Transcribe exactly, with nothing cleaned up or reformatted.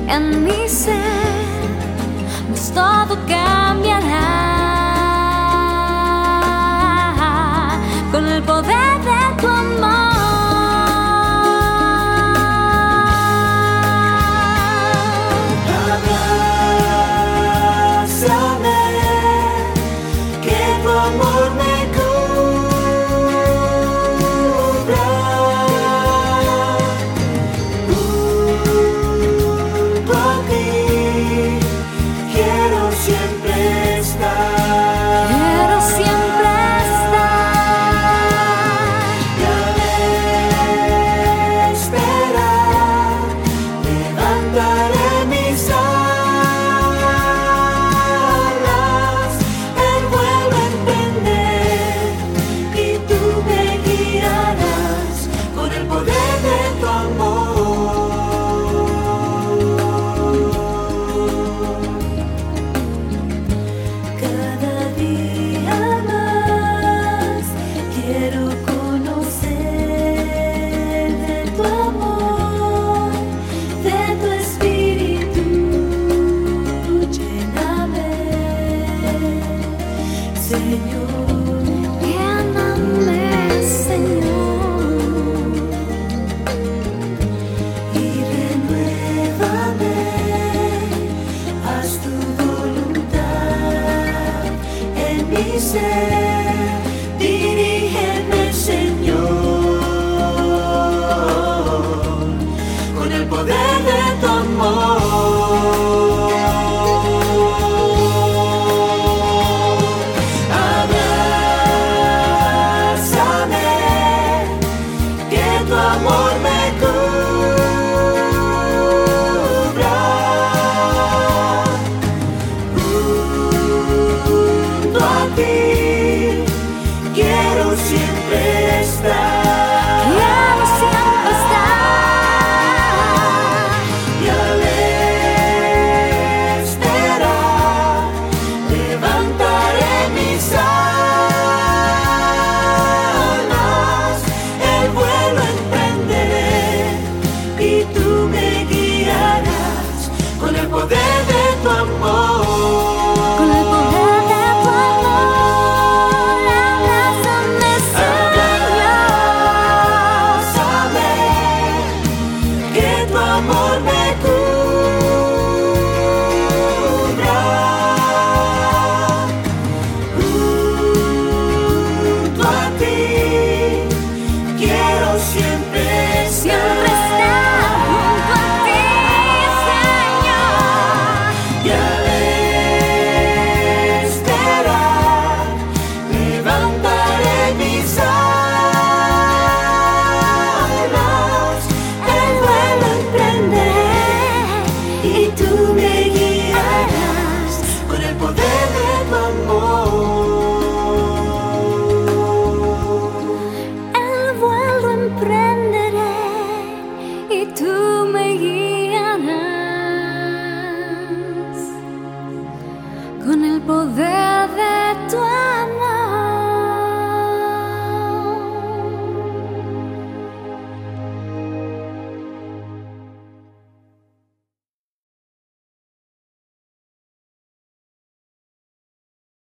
en mi ser, pues todo cambiará con el poder de tu amor. Abrázame, que tu amor me cubra. Junto a ti quiero siempre estar. Quiero siempre estar. Y al esperar, levantaré mis alas, el vuelo emprender, y tú me guiarás con el poder de tu amor. Cada día más quiero conocer de tu amor, de tu espíritu. Lléname, Señor. Lléname, Señor. Y renuévame, haz tu voluntad en mi ser. Dirígeme, Señor, con el poder de tu amor. Abrázame, que tu amor me cubra. Junto a ti quiero siempre estar. Quiero siempre estar. Y al esperar, levantaré mis alas, el vuelo emprenderé, y tú me guiarás con el poder de tu amor. Con el poder de tu amor, abrázame, Abrázame, que tu amor me cubra. Junto a ti quiero siempre siempre estar junto a ti, Señor. Y al esperar, levantaré mis alas, el vuelo emprenderé, y tú me guiarás con el poder de tu amor.